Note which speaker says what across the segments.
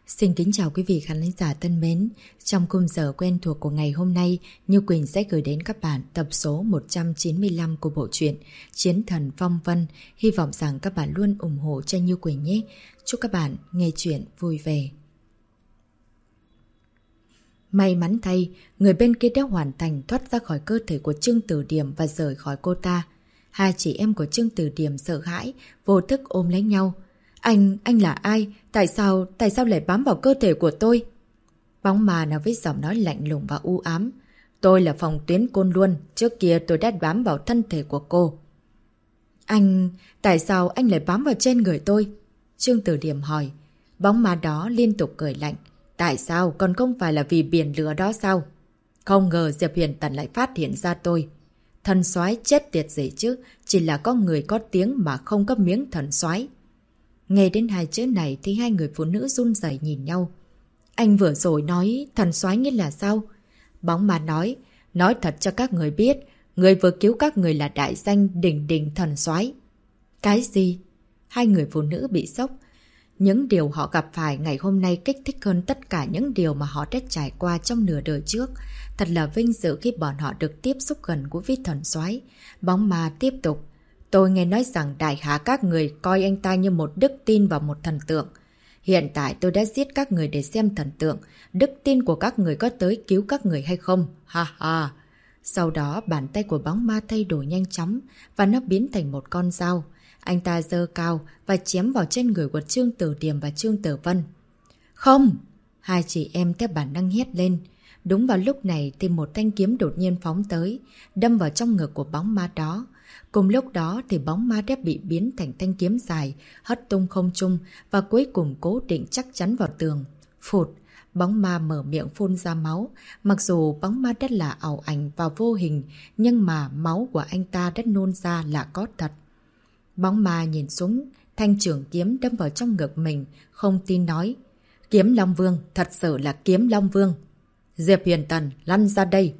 Speaker 1: Xin kính chào quý vị khán giả thân mến. Trong khung giờ quen thuộc của ngày hôm nay, Như Quỳnh sẽ gửi đến các bạn tập số 195 của bộ truyện Chiến Thần Phong Vân. Hy vọng rằng các bạn luôn ủng hộ cho Như Quỳnh nhé. Chúc các bạn nghe chuyện vui vẻ. May mắn thay, người bên kia đã hoàn thành thoát ra khỏi cơ thể của Trương Tử Điểm và rời khỏi cô ta. Hai chị em của Trương Tử Điểm sợ hãi, vô thức ôm lấy nhau. Anh là ai? Tại sao lại bám vào cơ thể của tôi? Bóng ma nói với giọng nói lạnh lùng và u ám. Tôi là Phong Tuyến Côn Luân, trước kia tôi đã bám vào thân thể của cô. Tại sao anh lại bám vào trên người tôi? Trương Tử Điểm hỏi. Bóng ma đó liên tục cười lạnh. Tại sao, còn không phải là vì biển lửa đó sao? Không ngờ Diệp Huyền Tần lại phát hiện ra tôi. Thần soái chết tiệt gì chứ, chỉ là có người có tiếng mà không có miếng thần soái. Nghe đến hai chữ này thì hai người phụ nữ run rẩy nhìn nhau. Anh vừa rồi nói thần soái nghĩa là sao? Bóng ma nói thật cho các người biết, người vừa cứu các người là đại danh đỉnh đỉnh thần soái. Cái gì? Hai người phụ nữ bị sốc. Những điều họ gặp phải ngày hôm nay kích thích hơn tất cả những điều mà họ đã trải qua trong nửa đời trước. Thật là vinh dự khi bọn họ được tiếp xúc gần của vị thần soái. Bóng ma tiếp tục. Tôi nghe nói rằng đại hạ các người coi anh ta như một đức tin và một thần tượng. Hiện tại tôi đã giết các người để xem thần tượng. Đức tin của các người có tới cứu các người hay không? Ha ha! Sau đó bàn tay của bóng ma thay đổi nhanh chóng và nó biến thành một con dao. Anh ta giơ cao và chém vào trên người của Trương Tử Điểm và Trương Tử Vân. Không! Hai chị em theo bản năng hét lên. Đúng vào lúc này thì một thanh kiếm đột nhiên phóng tới, đâm vào trong ngực của bóng ma đó. Cùng lúc đó thì bóng ma đã bị biến thành thanh kiếm dài, hất tung không trung và cuối cùng cố định chắc chắn vào tường. Phụt! Bóng ma mở miệng phun ra máu. Mặc dù bóng ma rất là ảo ảnh và vô hình, nhưng mà máu của anh ta đã nôn ra là có thật. Bóng ma nhìn xuống thanh trường kiếm đâm vào trong ngực mình, không tin nói. Kiếm Long Vương, thật sự là kiếm Long Vương. Diệp Huyền Tần, lăn ra đây.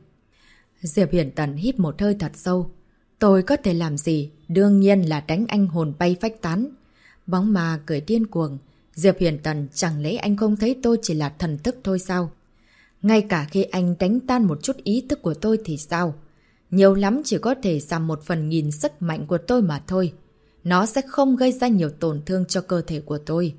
Speaker 1: Diệp Huyền Tần hít một hơi thật sâu. Tôi có thể làm gì? Đương nhiên là đánh anh hồn bay phách tán. Bóng ma cười điên cuồng. Diệp Huyền Tần, chẳng lẽ anh không thấy tôi chỉ là thần thức thôi sao? Ngay cả khi anh đánh tan một chút ý thức của tôi thì sao? Nhiều lắm chỉ có thể giảm 1/1000 sức mạnh của tôi mà thôi. Nó sẽ không gây ra nhiều tổn thương cho cơ thể của tôi.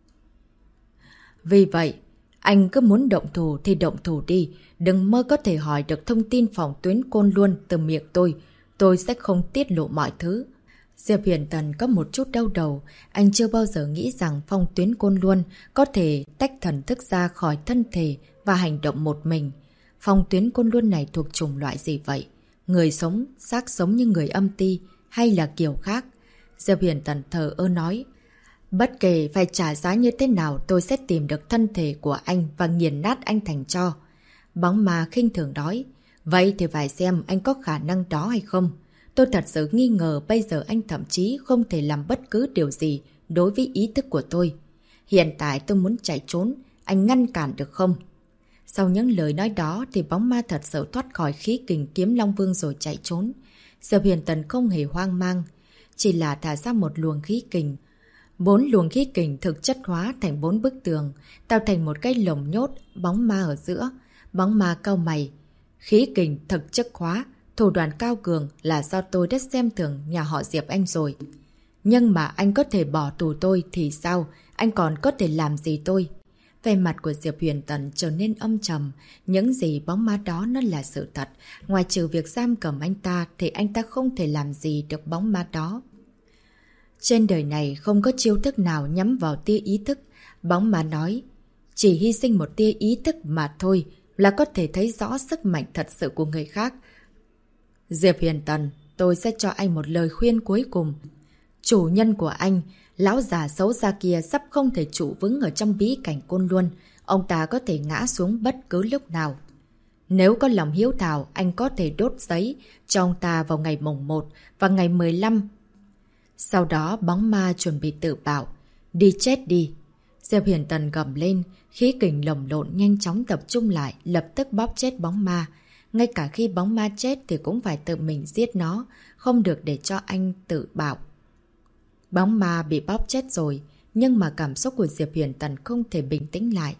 Speaker 1: Vì vậy, anh cứ muốn động thủ thì động thủ đi. Đừng mơ có thể hỏi được thông tin Phong Tuyến Côn Luân từ miệng tôi. Tôi sẽ không tiết lộ mọi thứ. Diệp Huyền Tần có một chút đau đầu. Anh chưa bao giờ nghĩ rằng Phong Tuyến Côn Luân có thể tách thần thức ra khỏi thân thể và hành động một mình. Phong Tuyến Côn Luân này thuộc chủng loại gì vậy? Người sống, xác sống như người âm ti hay là kiểu khác? Diệp Huyền Tần thờ ơ nói. Bất kể phải trả giá như thế nào tôi sẽ tìm được thân thể của anh và nghiền nát anh thành tro. Bóng ma khinh thường nói. Vậy thì phải xem anh có khả năng đó hay không. Tôi thật sự nghi ngờ bây giờ anh thậm chí không thể làm bất cứ điều gì đối với ý thức của tôi. Hiện tại tôi muốn chạy trốn, anh ngăn cản được không? Sau những lời nói đó thì bóng ma thật sự thoát khỏi khí kình kiếm Long Vương rồi chạy trốn. Diệp Huyền Tần không hề hoang mang, chỉ là thả ra một luồng khí kình. 4 luồng khí kình thực chất hóa thành 4 bức tường, tạo thành một cái lồng nhốt bóng ma ở giữa. Bóng ma cau mày. Khí kình thực chất hóa, thủ đoạn cao cường là do tôi đã xem thường nhà họ Diệp anh rồi. Nhưng mà anh có thể bỏ tù tôi thì sao? Anh còn có thể làm gì tôi? Vẻ mặt của Diệp Huyền Tần trở nên âm trầm. Những gì bóng ma đó nó là sự thật. Ngoài trừ việc giam cầm anh ta thì anh ta không thể làm gì được bóng ma đó. Trên đời này không có chiêu thức nào nhắm vào tia ý thức. Bóng ma nói. Chỉ hy sinh một tia ý thức mà thôi là có thể thấy rõ sức mạnh thật sự của người khác. Diệp Huyền Tần, tôi sẽ cho anh một lời khuyên cuối cùng. Chủ nhân của anh, lão già xấu xa kia sắp không thể trụ vững ở trong bí cảnh Côn Luân. Ông ta có thể ngã xuống bất cứ lúc nào. Nếu có lòng hiếu thảo, anh có thể đốt giấy cho ông ta vào ngày mùng 1 và ngày 15. Sau đó bóng ma chuẩn bị tự bảo. Đi chết đi. Diệp Huyền Tần gầm lên, khí kình lồng lộn nhanh chóng tập trung lại, lập tức bóp chết bóng ma. Ngay cả khi bóng ma chết thì cũng phải tự mình giết nó, không được để cho anh tự bảo. Bóng ma bị bóp chết rồi, nhưng mà cảm xúc của Diệp Huyền Tần không thể bình tĩnh lại.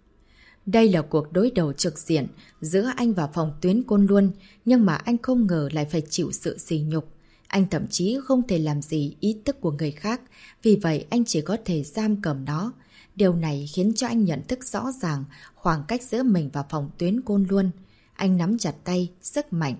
Speaker 1: Đây là cuộc đối đầu trực diện giữa anh và phòng tuyến Côn Luân, nhưng mà anh không ngờ lại phải chịu sự sỉ nhục. Anh thậm chí không thể làm gì ý tức của người khác, vì vậy anh chỉ có thể giam cầm nó. Điều này khiến cho anh nhận thức rõ ràng khoảng cách giữa mình và phòng tuyến Côn Luân. Anh nắm chặt tay, sức mạnh.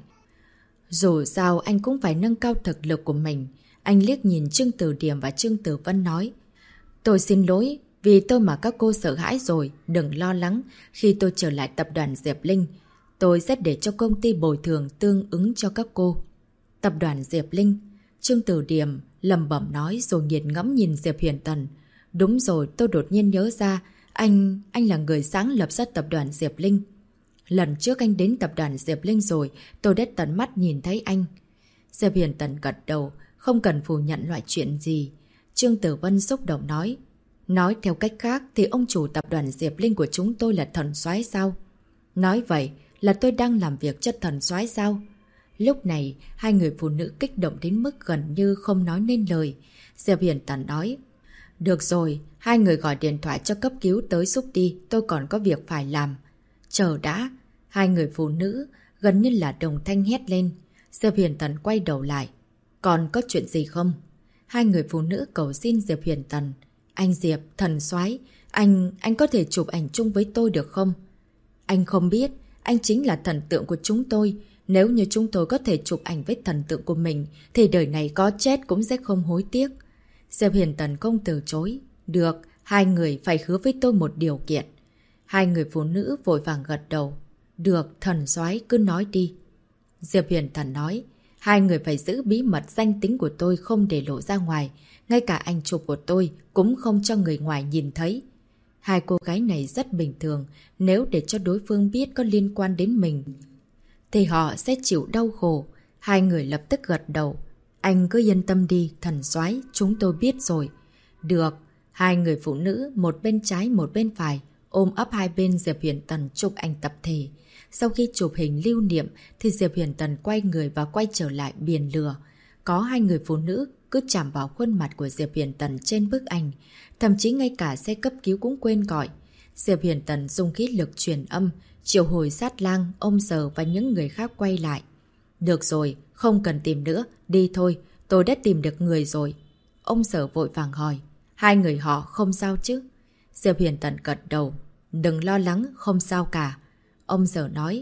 Speaker 1: Dù sao anh cũng phải nâng cao thực lực của mình. Anh liếc nhìn Trương Tử Điểm và Trương Tử Vân nói: tôi xin lỗi, vì tôi mà các cô sợ hãi rồi, đừng lo lắng. Khi tôi trở lại tập đoàn Diệp Linh, tôi sẽ để cho công ty bồi thường tương ứng cho các cô. Tập đoàn Diệp Linh, Trương Tử Điểm lẩm bẩm nói rồi nghiền ngẫm nhìn Diệp Huyền Tần. Đúng rồi, tôi đột nhiên nhớ ra, anh là người sáng lập ra tập đoàn Diệp Linh. Lần trước anh đến tập đoàn Diệp Linh rồi, tôi đã tận mắt nhìn thấy anh. Diệp Huyền Tần gật đầu, không cần phủ nhận loại chuyện gì. Trương Tử Vân xúc động nói: nói theo cách khác thì ông chủ tập đoàn Diệp Linh của chúng tôi là thần soái sao? Nói vậy là tôi đang làm việc cho thần soái sao? Lúc này, hai người phụ nữ kích động đến mức gần như không nói nên lời. Diệp Huyền Tần nói: được rồi, hai người gọi điện thoại cho cấp cứu tới giúp đi, tôi còn có việc phải làm. Chờ đã, hai người phụ nữ gần như là đồng thanh hét lên. Diệp Huyền Tần quay đầu lại: còn có chuyện gì không? Hai người phụ nữ cầu xin Diệp Huyền Tần: anh Diệp, thần soái, anh có thể chụp ảnh chung với tôi được không? Anh không biết, anh chính là thần tượng của chúng tôi. Nếu như chúng tôi có thể chụp ảnh với thần tượng của mình, thì đời này có chết cũng sẽ không hối tiếc. Diệp Huyền Tần không từ chối. Được, hai người phải hứa với tôi một điều kiện. Hai người phụ nữ vội vàng gật đầu. Được, thần soái cứ nói đi. Diệp Huyền Tần nói: hai người phải giữ bí mật danh tính của tôi không để lộ ra ngoài. Ngay cả ảnh chụp của tôi cũng không cho người ngoài nhìn thấy. Hai cô gái này rất bình thường. Nếu để cho đối phương biết có liên quan đến mình, thì họ sẽ chịu đau khổ. Hai người lập tức gật đầu. Anh cứ yên tâm đi, thần soái, chúng tôi biết rồi. Được, hai người phụ nữ, một bên trái một bên phải, ôm ấp hai bên Diệp Huyền Tần chụp ảnh tập thể. Sau khi chụp hình lưu niệm thì Diệp Huyền Tần quay người và quay trở lại biển lửa. Có hai người phụ nữ cứ chạm vào khuôn mặt của Diệp Huyền Tần trên bức ảnh. Thậm chí ngay cả xe cấp cứu cũng quên gọi. Diệp Huyền Tần dùng khí lực truyền âm, triệu hồi Sát Lang, ông Sở và những người khác quay lại. Được rồi, không cần tìm nữa, đi thôi, tôi đã tìm được người rồi. Ông Sở vội vàng hỏi: hai người họ không sao chứ? Diệp Huyền Tần gật đầu: đừng lo lắng, không sao cả. Ông Sở nói: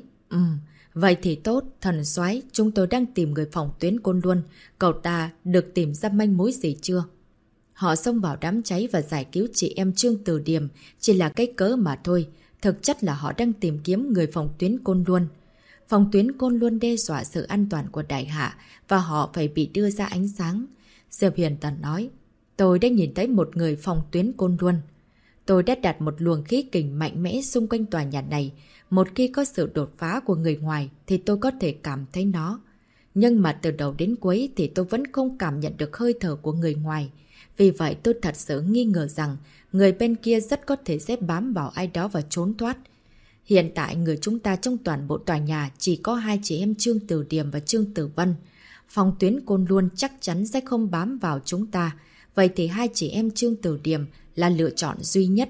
Speaker 1: vậy thì tốt, thần soái, chúng tôi đang tìm người phòng tuyến Côn Luân. Cậu ta được tìm ra manh mối gì chưa? Họ xông vào đám cháy và giải cứu chị em Trương Tử Điểm chỉ là cái cớ mà thôi. Thực chất là họ đang tìm kiếm người phòng tuyến Côn Luân. Phòng tuyến Côn Luân đe dọa sự an toàn của đại hạ và họ phải bị đưa ra ánh sáng. Diệp Huyền Tần nói: tôi đã nhìn thấy một người phòng tuyến Côn Luân. Tôi đã đặt một luồng khí kình mạnh mẽ xung quanh tòa nhà này. Một khi có sự đột phá của người ngoài thì tôi có thể cảm thấy nó. Nhưng mà từ đầu đến cuối thì tôi vẫn không cảm nhận được hơi thở của người ngoài. Vì vậy tôi thật sự nghi ngờ rằng người bên kia rất có thể sẽ bám vào ai đó và trốn thoát. Hiện tại người chúng ta trong toàn bộ tòa nhà chỉ có hai chị em Trương Tử Điểm và Trương Tử Vân. Phòng tuyến Côn Luân chắc chắn sẽ không bám vào chúng ta. Vậy thì hai chị em Trương Tử Điểm là lựa chọn duy nhất.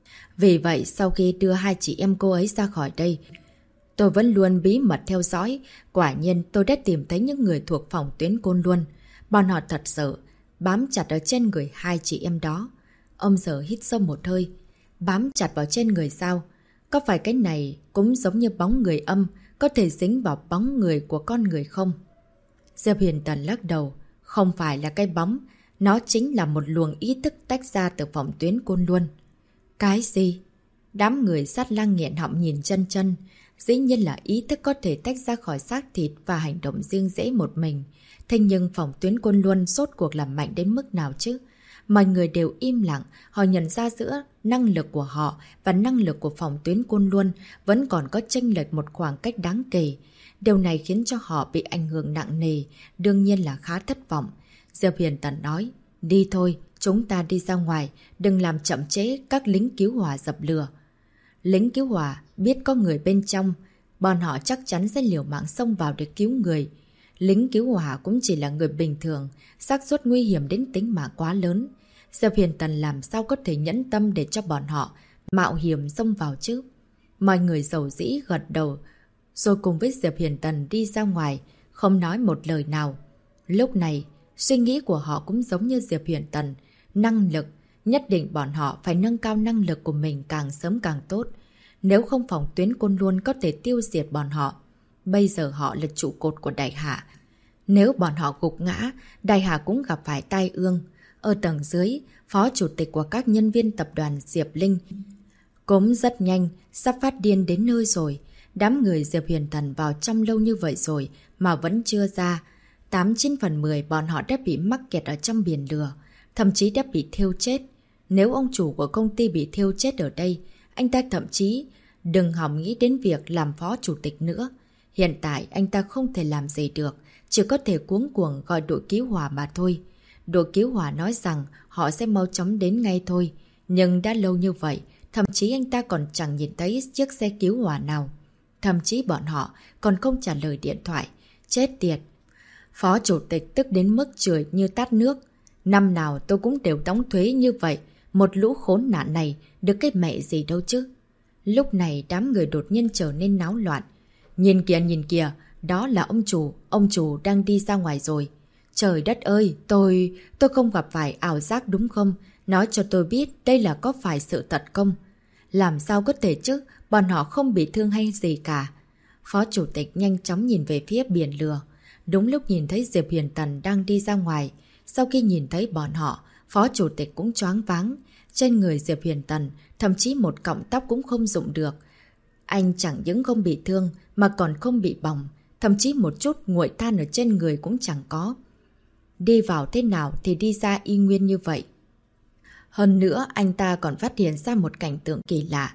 Speaker 1: Vì vậy sau khi đưa hai chị em cô ấy ra khỏi đây, tôi vẫn luôn bí mật theo dõi. Quả nhiên tôi đã tìm thấy những người thuộc phòng tuyến Côn Luân. Bọn họ thật sự bám chặt ở trên người hai chị em đó. Ông Sở hít sâu một hơi. Bám chặt vào trên người sao? Có phải cái này cũng giống như bóng người âm, có thể dính vào bóng người của con người không? Diệp Huyền Tần lắc đầu. Không phải là cái bóng, nó chính là một luồng ý thức tách ra từ phòng tuyến Côn Luân. Cái gì? Đám người Sát Lang nghẹn họng nhìn chân chân. Dĩ nhiên là ý thức có thể tách ra khỏi xác thịt và hành động riêng rẽ một mình. Thế nhưng phòng tuyến Côn Luân rốt cuộc làm mạnh đến mức nào chứ? Mọi người đều im lặng, họ nhận ra giữa năng lực của họ và năng lực của phòng tuyến Côn Luân vẫn còn có chênh lệch một khoảng cách đáng kể. Điều này khiến cho họ bị ảnh hưởng nặng nề, đương nhiên là khá thất vọng. Diệp Huyền Tần nói: đi thôi, chúng ta đi ra ngoài, đừng làm chậm trễ các lính cứu hỏa dập lửa. Lính cứu hỏa biết có người bên trong, bọn họ chắc chắn sẽ liều mạng xông vào để cứu người. Lính cứu hỏa cũng chỉ là người bình thường, xác suất nguy hiểm đến tính mạng quá lớn. Diệp Huyền Tần làm sao có thể nhẫn tâm để cho bọn họ mạo hiểm xông vào chứ? Mọi người dầu dĩ gật đầu, rồi cùng với Diệp Huyền Tần đi ra ngoài, không nói một lời nào. Lúc này, suy nghĩ của họ cũng giống như Diệp Huyền Tần. Năng lực, nhất định bọn họ phải nâng cao năng lực của mình càng sớm càng tốt. Nếu không phòng tuyến côn luôn có thể tiêu diệt bọn họ. Bây giờ họ là trụ cột của Đại Hạ. Nếu bọn họ gục ngã, Đại Hạ cũng gặp phải tai ương. Ở tầng dưới, phó chủ tịch của các nhân viên tập đoàn Diệp Linh cũng rất nhanh, sắp phát điên đến nơi rồi. Đám người Diệp Huyền Tần vào trong lâu như vậy rồi mà vẫn chưa ra. 8/9/10 bọn họ đã bị mắc kẹt ở trong biển lửa, thậm chí đã bị thiêu chết. Nếu ông chủ của công ty bị thiêu chết ở đây, anh ta thậm chí đừng hòng nghĩ đến việc làm phó chủ tịch nữa. Hiện tại anh ta không thể làm gì được, chỉ có thể cuống cuồng gọi đội cứu hỏa mà thôi. Đội cứu hỏa nói rằng họ sẽ mau chóng đến ngay thôi, nhưng đã lâu như vậy, thậm chí anh ta còn chẳng nhìn thấy chiếc xe cứu hỏa nào. Thậm chí bọn họ còn không trả lời điện thoại. Chết tiệt! Phó chủ tịch tức đến mức chửi như tát nước. Năm nào tôi cũng đều đóng thuế như vậy. Một lũ khốn nạn này được cái mẹ gì đâu chứ. Lúc này đám người đột nhiên trở nên náo loạn. Nhìn kìa, đó là ông chủ đang đi ra ngoài rồi. Trời đất ơi, tôi không gặp phải ảo giác đúng không? Nói cho tôi biết đây là có phải sự thật không? Làm sao có thể chứ, bọn họ không bị thương hay gì cả. Phó chủ tịch nhanh chóng nhìn về phía biển lửa. Đúng lúc nhìn thấy Diệp Huyền Tần đang đi ra ngoài. Sau khi nhìn thấy bọn họ, phó chủ tịch cũng choáng váng. Trên người Diệp Huyền Tần, thậm chí một cọng tóc cũng không dụng được. Anh chẳng những không bị thương, mà còn không bị bỏng. Thậm chí một chút nguội than ở trên người cũng chẳng có. Đi vào thế nào thì đi ra y nguyên như vậy. Hơn nữa, anh ta còn phát hiện ra một cảnh tượng kỳ lạ.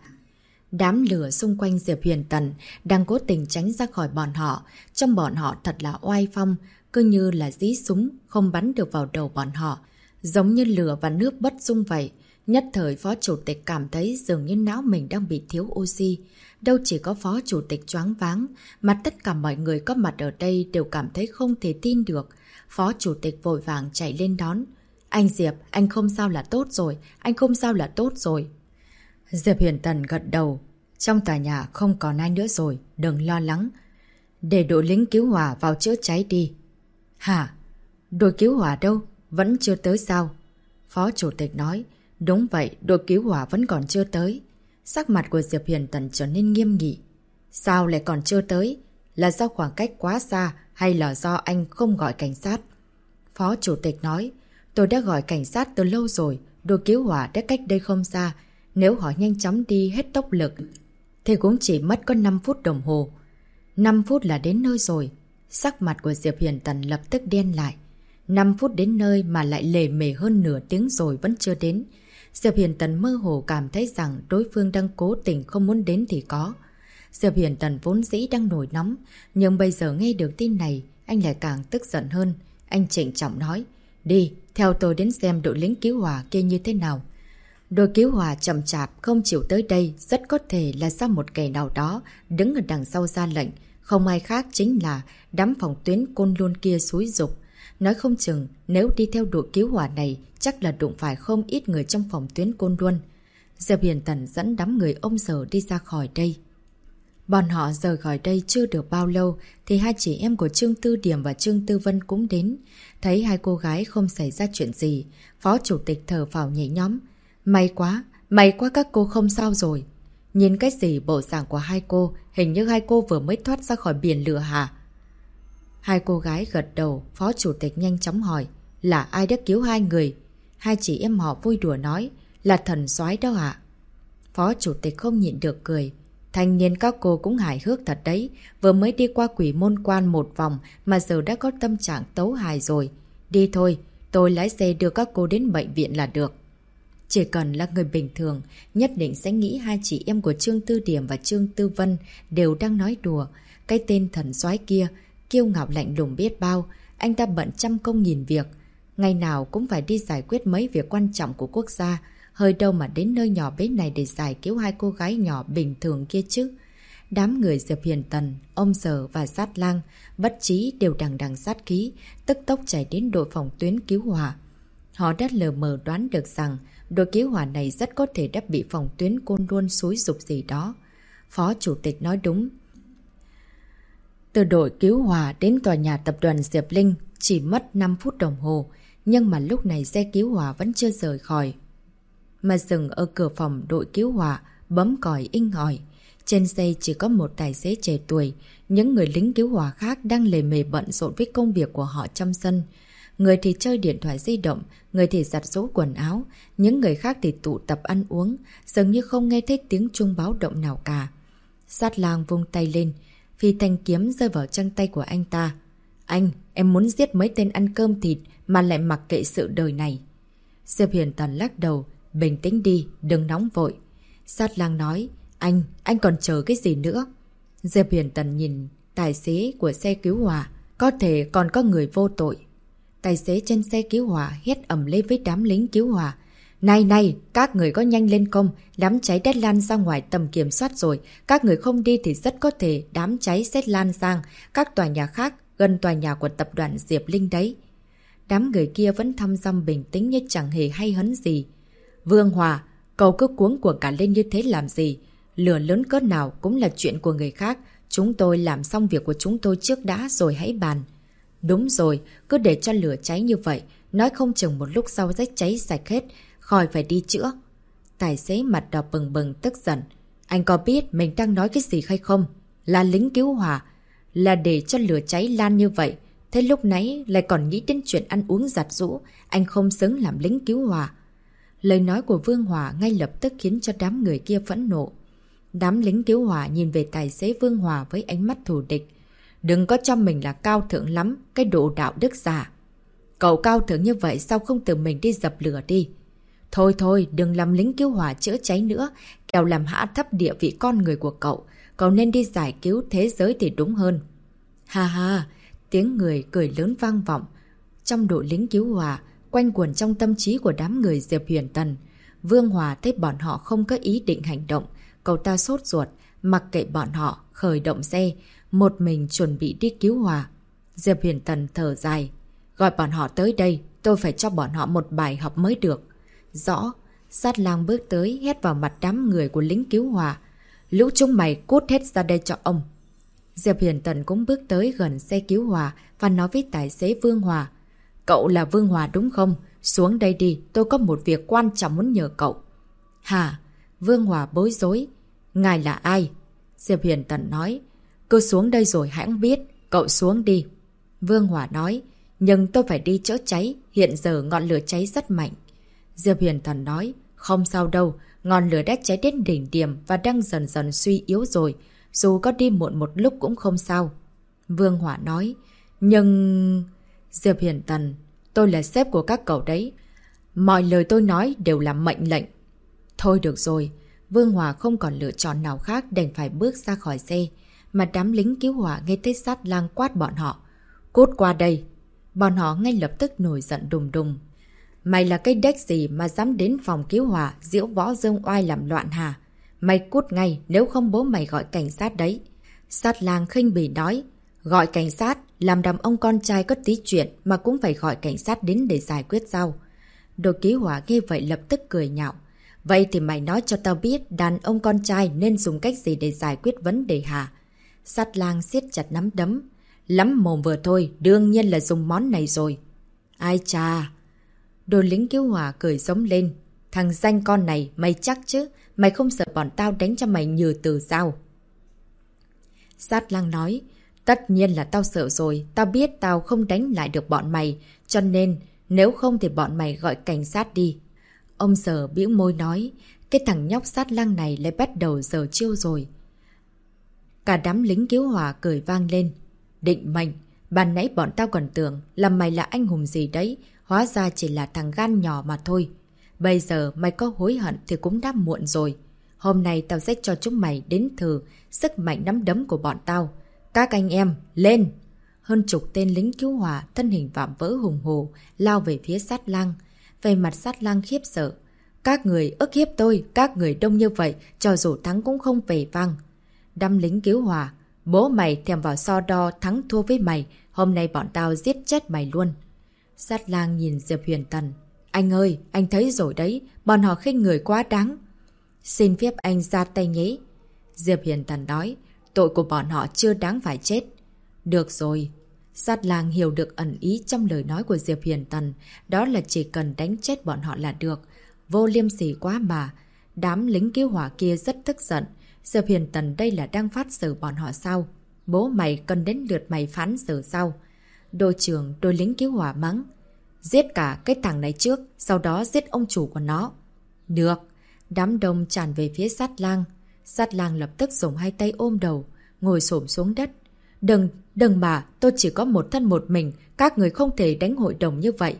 Speaker 1: Đám lửa xung quanh Diệp Huyền Tần đang cố tình tránh ra khỏi bọn họ. Trong bọn họ thật là oai phong, cứ như là dí súng, không bắn được vào đầu bọn họ. Giống như lửa và nước bất dung vậy. Nhất thời phó chủ tịch cảm thấy dường như não mình đang bị thiếu oxy. Đâu chỉ có phó chủ tịch choáng váng, mà tất cả mọi người có mặt ở đây đều cảm thấy không thể tin được. Phó chủ tịch vội vàng chạy lên đón. Anh Diệp, anh không sao là tốt rồi, anh không sao là tốt rồi. Diệp Huyền Tần gật đầu. Trong tòa nhà không còn ai nữa rồi, đừng lo lắng. Để đội lính cứu hỏa vào chữa cháy đi. Hả? Đội cứu hỏa đâu? Vẫn chưa tới sao? Phó chủ tịch nói. Đúng vậy, đội cứu hỏa vẫn còn chưa tới. Sắc mặt của Diệp Huyền Tần trở nên nghiêm nghị. Sao lại còn chưa tới? Là do khoảng cách quá xa hay là do anh không gọi cảnh sát? Phó chủ tịch nói. Tôi đã gọi cảnh sát từ lâu rồi, đội cứu hỏa đã cách đây không xa. Nếu họ nhanh chóng đi hết tốc lực thì cũng chỉ mất có 5 phút đồng hồ. 5 phút là đến nơi rồi. Sắc mặt của Diệp Huyền Tần lập tức đen lại. 5 phút đến nơi mà lại lề mề hơn nửa tiếng rồi vẫn chưa đến. Diệp Huyền Tần mơ hồ cảm thấy rằng đối phương đang cố tình không muốn đến thì có. Diệp Huyền Tần vốn dĩ đang nổi nóng, nhưng bây giờ nghe được tin này, anh lại càng tức giận hơn. Anh trịnh trọng nói, đi, theo tôi đến xem đội lính cứu hỏa kia như thế nào. Đội cứu hỏa chậm chạp không chịu tới đây, rất có thể là do một kẻ nào đó đứng ở đằng sau ra lệnh. Không ai khác chính là đám phòng tuyến côn luôn kia xúi giục. Nói không chừng nếu đi theo đội cứu hỏa này chắc là đụng phải không ít người trong phòng tuyến côn luôn. Diệp Huyền Tần dẫn đám người ông Sở đi ra khỏi đây. Bọn họ rời khỏi đây chưa được bao lâu thì hai chị em của Trương Tư Điểm và Trương Tư Vân cũng đến. Thấy hai cô gái không xảy ra chuyện gì, phó chủ tịch thở phào nhẹ nhõm. May quá các cô không sao rồi. Nhìn cái gì bộ dạng của hai cô, hình như hai cô vừa mới thoát ra khỏi biển lửa hả? Hai cô gái gật đầu, phó chủ tịch nhanh chóng hỏi, là ai đã cứu hai người? Hai chị em họ vui đùa nói, là thần soái đó ạ. Phó chủ tịch không nhịn được cười. Thanh niên các cô cũng hài hước thật đấy, vừa mới đi qua Quỷ Môn Quan một vòng mà giờ đã có tâm trạng tấu hài rồi. Đi thôi, tôi lái xe đưa các cô đến bệnh viện là được. Chỉ cần là người bình thường, nhất định sẽ nghĩ hai chị em của Trương Tư Điểm và Trương Tư Vân đều đang nói đùa. Cái tên thần soái kia, kiêu ngạo lạnh lùng biết bao, anh ta bận trăm công nghìn việc. Ngày nào cũng phải đi giải quyết mấy việc quan trọng của quốc gia, hơi đâu mà đến nơi nhỏ bé này để giải cứu hai cô gái nhỏ bình thường kia chứ. Đám người Diệp Huyền Tần, ông Sở và Sát Lang bất trí đều đằng đằng sát khí, tức tốc chạy đến đội phòng tuyến cứu hỏa. Họ đã lờ mờ đoán được rằng đội cứu hỏa này rất có thể đã bị phòng tuyến Côn Luân xúi giục gì đó. Phó chủ tịch nói đúng. Từ đội cứu hỏa đến tòa nhà tập đoàn Diệp Linh chỉ mất 5 phút đồng hồ, nhưng mà lúc này xe cứu hỏa vẫn chưa rời khỏi. Mà dừng ở cửa phòng đội cứu hỏa, bấm còi inh ỏi. Trên xe chỉ có một tài xế trẻ tuổi, những người lính cứu hỏa khác đang lề mề bận rộn với công việc của họ trong sân. Người thì chơi điện thoại di động, người thì giặt giũ quần áo, những người khác thì tụ tập ăn uống, dường như không nghe thấy tiếng chuông báo động nào cả. Sát Lang vung tay lên, phi thanh kiếm rơi vào chân tay của anh ta. Anh, em muốn giết mấy tên ăn cơm thịt mà lại mặc kệ sự đời này. Diệp Huyền Tần lắc đầu, bình tĩnh đi, đừng nóng vội. Sát Lang nói, anh còn chờ cái gì nữa? Diệp Huyền Tần nhìn tài xế của xe cứu hỏa, có thể còn có người vô tội. Tài xế trên xe cứu hỏa hét ầm lên với đám lính cứu hỏa. Này, các người có nhanh lên không? Đám cháy đã lan ra ngoài tầm kiểm soát rồi. Các người không đi thì rất có thể đám cháy sẽ lan sang các tòa nhà khác gần tòa nhà của tập đoàn Diệp Linh đấy. Đám người kia vẫn thăm dăm bình tĩnh như chẳng hề hay hấn gì. Vương Hòa, cậu cứ cuống cuồng cả lên như thế làm gì? Lửa lớn cỡ nào cũng là chuyện của người khác. Chúng tôi làm xong việc của chúng tôi trước đã rồi hãy bàn. Đúng rồi, cứ để cho lửa cháy như vậy, nói không chừng một lúc sau rách cháy sạch hết, khỏi phải đi chữa. Tài xế mặt đỏ bừng bừng tức giận. Anh có biết mình đang nói cái gì hay không? Là lính cứu hỏa, là để cho lửa cháy lan như vậy. Thế lúc nãy lại còn nghĩ đến chuyện ăn uống giặt giũ, anh không xứng làm lính cứu hỏa. Lời nói của Vương Hòa ngay lập tức khiến cho đám người kia phẫn nộ. Đám lính cứu hỏa nhìn về tài xế Vương Hòa với ánh mắt thù địch. Đừng có cho mình là cao thượng lắm, cái độ đạo đức giả. Cậu cao thượng như vậy sao không tự mình đi dập lửa đi? Thôi, đừng làm lính cứu hỏa chữa cháy nữa, kẻo làm hạ thấp địa vị con người của cậu. Cậu nên đi giải cứu thế giới thì đúng hơn. Ha, tiếng người cười lớn vang vọng. Trong đội lính cứu hỏa, quanh quẩn trong tâm trí của đám người Diệp Huyền Tần. Vương Hòa thấy bọn họ không có ý định hành động. Cậu ta sốt ruột, mặc kệ bọn họ, khởi động xe, một mình chuẩn bị đi cứu hỏa. Diệp Huyền Tần thở dài. Gọi bọn họ tới đây, tôi phải cho bọn họ một bài học mới được. Rõ, Sát Lang bước tới hét vào mặt đám người của lính cứu hỏa. Lũ chúng mày cút hết ra đây cho ông. Diệp Huyền Tần cũng bước tới gần xe cứu hỏa và nói với tài xế Vương Hòa. Cậu là Vương Hòa đúng không? Xuống đây đi, tôi có một việc quan trọng muốn nhờ cậu. Hả? Vương Hòa bối rối. Ngài là ai? Diệp Huyền Tần nói. Cứ xuống đây rồi hãng biết, cậu xuống đi. Vương Hòa nói. Nhưng tôi phải đi chữa cháy, hiện giờ ngọn lửa cháy rất mạnh. Diệp Huyền Tần nói. Không sao đâu, ngọn lửa đã cháy đến đỉnh điểm và đang dần dần suy yếu rồi. Dù có đi muộn một lúc cũng không sao. Vương Hòa nói. Nhưng... Diệp Huyền Tần, tôi là sếp của các cậu đấy. Mọi lời tôi nói đều là mệnh lệnh. Thôi được rồi, Vương Hòa không còn lựa chọn nào khác đành phải bước ra khỏi xe. Mà đám lính cứu hỏa nghe thấy Sát Lang quát bọn họ. Cút qua đây. Bọn họ ngay lập tức nổi giận đùng đùng. Mày là cái đếch gì mà dám đến phòng cứu hỏa diễu võ dương oai làm loạn hả? Mày cút ngay, nếu không bố mày gọi cảnh sát đấy. Sát Lang khinh bỉ nói. Gọi cảnh sát, làm đàn ông con trai có tí chuyện mà cũng phải gọi cảnh sát đến để giải quyết sao? Đội cứu hỏa nghe vậy lập tức cười nhạo. Vậy thì mày nói cho tao biết đàn ông con trai nên dùng cách gì để giải quyết vấn đề hả? Sát Lang siết chặt nắm đấm. Lắm mồm vừa thôi, đương nhiên là dùng món này rồi. Ai chà! Đội lính cứu hỏa cười giống lên. Thằng danh con này, mày chắc chứ? Mày không sợ bọn tao đánh cho mày nhừ từ sao? Sát Lang nói. Tất nhiên là tao sợ rồi, tao biết tao không đánh lại được bọn mày, cho nên nếu không thì bọn mày gọi cảnh sát đi. Ông Sở bĩu môi nói, cái thằng nhóc Sát Lang này lại bắt đầu giở chiêu rồi. Cả đám lính cứu hỏa cười vang lên. Định mệnh, ban nãy bọn tao còn tưởng là mày là anh hùng gì đấy, hóa ra chỉ là thằng gan nhỏ mà thôi. Bây giờ mày có hối hận thì cũng đã muộn rồi. Hôm nay tao sẽ cho chúng mày đến thử sức mạnh nắm đấm của bọn tao. Các anh em, lên! Hơn chục tên lính cứu hỏa, thân hình vạm vỡ hùng hồ, lao về phía Sát Lang. Về mặt Sát Lang khiếp sợ. Các người ức hiếp tôi, các người đông như vậy, cho dù thắng cũng không về vang. Đám lính cứu hỏa, bố mày thèm vào so đo thắng thua với mày, hôm nay bọn tao giết chết mày luôn. Sát Lang nhìn Diệp Huyền Tần. Anh ơi, anh thấy rồi đấy, bọn họ khinh người quá đáng. Xin phép anh ra tay nhé. Diệp Hiền Tần nói, tội của bọn họ chưa đáng phải chết. Được rồi. Sát lang hiểu được ẩn ý trong lời nói của Diệp Hiền Tần, đó là chỉ cần đánh chết bọn họ là được. Vô liêm sỉ quá mà. Đám lính cứu hỏa kia rất tức giận. Diệp Hiền Tần đây là đang phát xử bọn họ sao? Bố mày cần đến lượt mày phán xử sao? Đội trưởng đội lính cứu hỏa mắng. Giết cả cái thằng này trước, sau đó giết ông chủ của nó. Được. Đám đông tràn về phía Sát lang. Sát lang lập tức dùng hai tay ôm đầu, ngồi xổm xuống đất. Đừng mà, tôi chỉ có một thân một mình, các người không thể đánh hội đồng như vậy.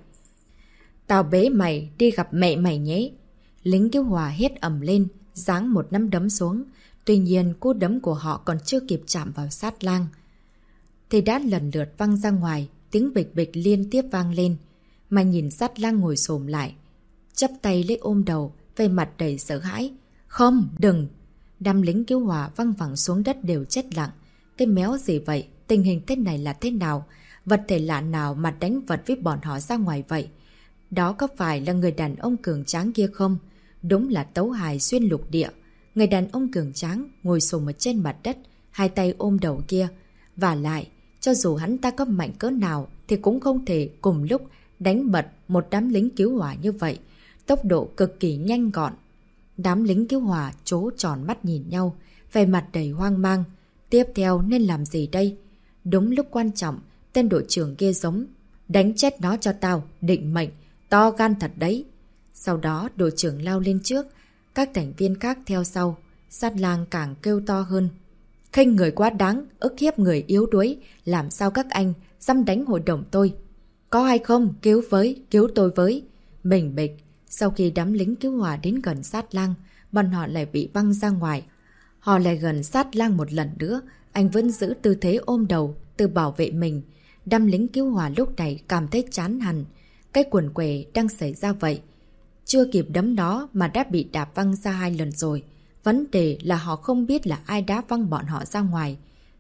Speaker 1: Tao bế mày đi gặp mẹ mày nhé. Lính cứu hỏa hét ầm lên, giáng một nắm đấm xuống. Tuy nhiên cú đấm của họ còn chưa kịp chạm vào Sát lang thì đã lần lượt văng ra ngoài, tiếng bịch bịch liên tiếp vang lên. Mà nhìn Sát lang ngồi xổm lại, chắp tay lấy ôm đầu, về mặt đầy sợ hãi. Không, đừng! Đám lính cứu hỏa văng vẳng xuống đất đều chết lặng. Cái méo gì vậy? Tình hình thế này là thế nào? Vật thể lạ nào mà đánh vật với bọn họ ra ngoài vậy? Đó có phải là người đàn ông cường tráng kia không? Đúng là tấu hài xuyên lục địa. Người đàn ông cường tráng ngồi xổm ở trên mặt đất, hai tay ôm đầu kia. Và lại, cho dù hắn ta có mạnh cỡ nào thì cũng không thể cùng lúc đánh bật một đám lính cứu hỏa như vậy. Tốc độ cực kỳ nhanh gọn. Đám lính cứu hỏa trố tròn mắt nhìn nhau, vẻ mặt đầy hoang mang. Tiếp theo nên làm gì đây? Đúng lúc quan trọng, tên đội trưởng kia giống. Đánh chết nó cho tao, định mệnh, to gan thật đấy. Sau đó đội trưởng lao lên trước, các thành viên khác theo sau. Sát lang càng kêu to hơn. Khinh người quá đáng, ức hiếp người yếu đuối, làm sao các anh dám đánh hội đồng tôi? Có hay không? Cứu tôi với. Bình bịch. Sau khi đám lính cứu hỏa đến gần Sát lang, bọn họ lại bị văng ra ngoài. Họ lại gần Sát lang một lần nữa, anh vẫn giữ tư thế ôm đầu, tự bảo vệ mình. Đám lính cứu hỏa lúc này cảm thấy chán hẳn. Cái quần què đang xảy ra vậy. Chưa kịp đấm nó mà đã bị đạp văng ra 2 lần rồi. Vấn đề là họ không biết là ai đã văng bọn họ ra ngoài.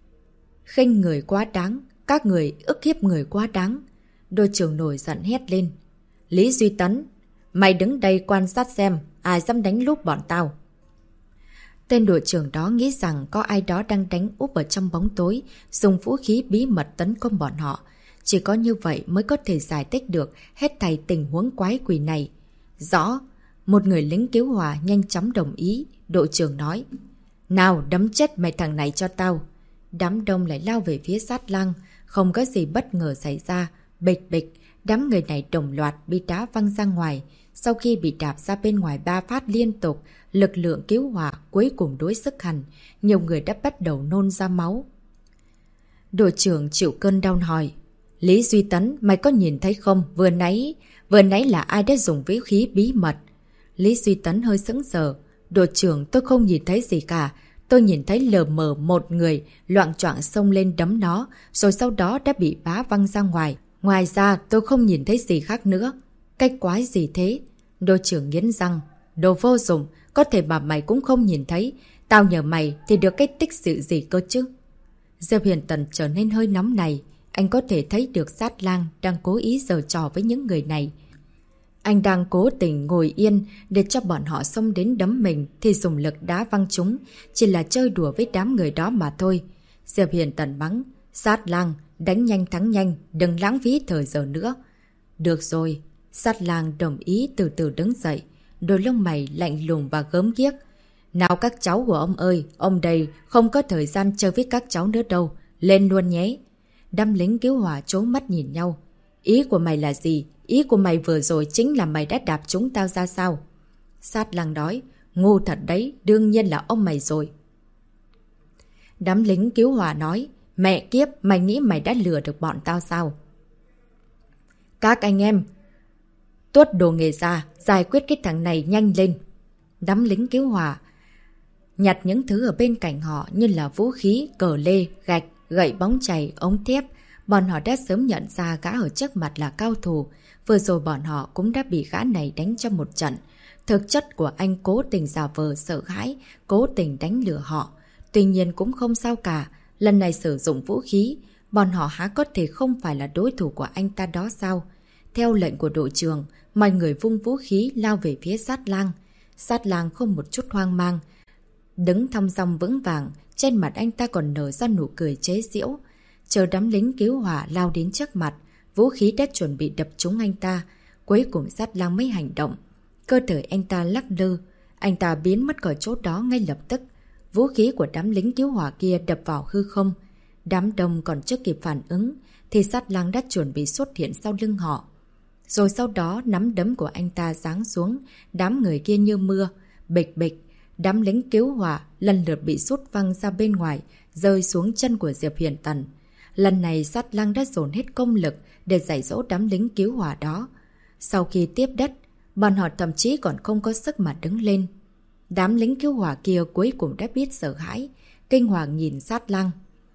Speaker 1: Khinh người quá đáng, các người ức hiếp người quá đáng. Đội trưởng nổi giận hét lên. Lý Duy Tấn, mày đứng đây quan sát xem ai dám đánh lúp bọn tao. Tên đội trưởng đó nghĩ rằng có ai đó đang đánh úp ở trong bóng tối, dùng vũ khí bí mật tấn công bọn họ. Chỉ có như vậy mới có thể giải thích được hết thảy tình huống quái quỷ này. Rõ, một người lính cứu hỏa nhanh chóng đồng ý, đội trưởng nói. Nào đấm chết mày thằng này cho tao. Đám đông lại lao về phía Sát lang, không có gì bất ngờ xảy ra. Bịch bịch, đám người này đồng loạt bị đá văng ra ngoài. Sau khi bị đạp ra bên ngoài 3 phát liên tục, lực lượng cứu hỏa cuối cùng đối sức hẳn, nhiều người đã bắt đầu nôn ra máu. Đội trưởng chịu cơn đau hỏi. Lý Duy Tấn, mày có nhìn thấy không? Vừa nãy là ai đã dùng vũ khí bí mật? Lý Duy Tấn hơi sững sờ. Đội trưởng, tôi không nhìn thấy gì cả. Tôi nhìn thấy lờ mờ một người loạng choạng xông lên đấm nó, rồi sau đó đã bị bá văng ra ngoài. Ngoài ra tôi không nhìn thấy gì khác nữa. Cái quái gì thế? Đội trưởng nghiến răng. Đồ vô dụng, có thể bà mày cũng không nhìn thấy. Tao nhờ mày thì được cái tích sự gì cơ chứ? Diệp Hiền Tần trở nên hơi nóng này. Anh có thể thấy được Sát lang đang cố ý giở trò với những người này. Anh đang cố tình ngồi yên để cho bọn họ xông đến đấm mình thì dùng lực đá văng chúng. Chỉ là chơi đùa với đám người đó mà thôi. Diệp Hiền Tần mắng. Sát lang, đánh nhanh thắng nhanh, đừng lãng phí thời giờ nữa. Được rồi. Sát lang đồng ý từ từ đứng dậy. Đôi lông mày lạnh lùng và gớm ghiếc. Nào các cháu của ông ơi, ông đây không có thời gian chơi với các cháu nữa đâu. Lên luôn nhé. Đám lính cứu hỏa trố mắt nhìn nhau. Ý của mày là gì? Ý của mày vừa rồi chính là mày đã đạp chúng tao ra sao? Sát lang nói. Ngu thật đấy, đương nhiên là ông mày rồi. Đám lính cứu hỏa nói. Mẹ kiếp, mày nghĩ mày đã lừa được bọn tao sao? Các anh em, tuốt đồ nghề ra, giải quyết cái thằng này nhanh lên. Đám lính cứu hỏa nhặt những thứ ở bên cạnh họ như là vũ khí, cờ lê, gạch, gậy bóng chày, ống thép. Bọn họ đã sớm nhận ra gã ở trước mặt là cao thủ. Vừa rồi bọn họ cũng đã bị gã này đánh cho một trận. Thực chất của anh cố tình giả vờ sợ hãi, cố tình đánh lừa họ. Tuy nhiên cũng không sao cả. Lần này sử dụng vũ khí, bọn họ há có thể không phải là đối thủ của anh ta đó sao? Theo lệnh của đội trưởng, mọi người vung vũ khí lao về phía Sát Lang. Sát Lang không một chút hoang mang, đứng thong dong vững vàng, trên mặt anh ta còn nở ra nụ cười chế giễu. Chờ đám lính cứu hỏa lao đến trước mặt, vũ khí đã chuẩn bị đập trúng anh ta. Cuối cùng Sát Lang mới hành động. Cơ thể anh ta lắc lư, anh ta biến mất khỏi chỗ đó ngay lập tức. Vũ khí của đám lính cứu hỏa kia đập vào hư không. Đám đông còn chưa kịp phản ứng, thì Sát Lang đã chuẩn bị xuất hiện sau lưng họ. Rồi sau đó nắm đấm của anh ta giáng xuống, đám người kia như mưa, bịch bịch. Đám lính cứu hỏa lần lượt bị sút văng ra bên ngoài, rơi xuống chân của Diệp Huyền Tần. Lần này Sát Lang đã dồn hết công lực để dạy dỗ đám lính cứu hỏa đó. Sau khi tiếp đất, bọn họ thậm chí còn không có sức mà đứng lên. Đám lính cứu hỏa kia cuối cùng đã biết sợ hãi, kinh hoàng nhìn Sát Lang.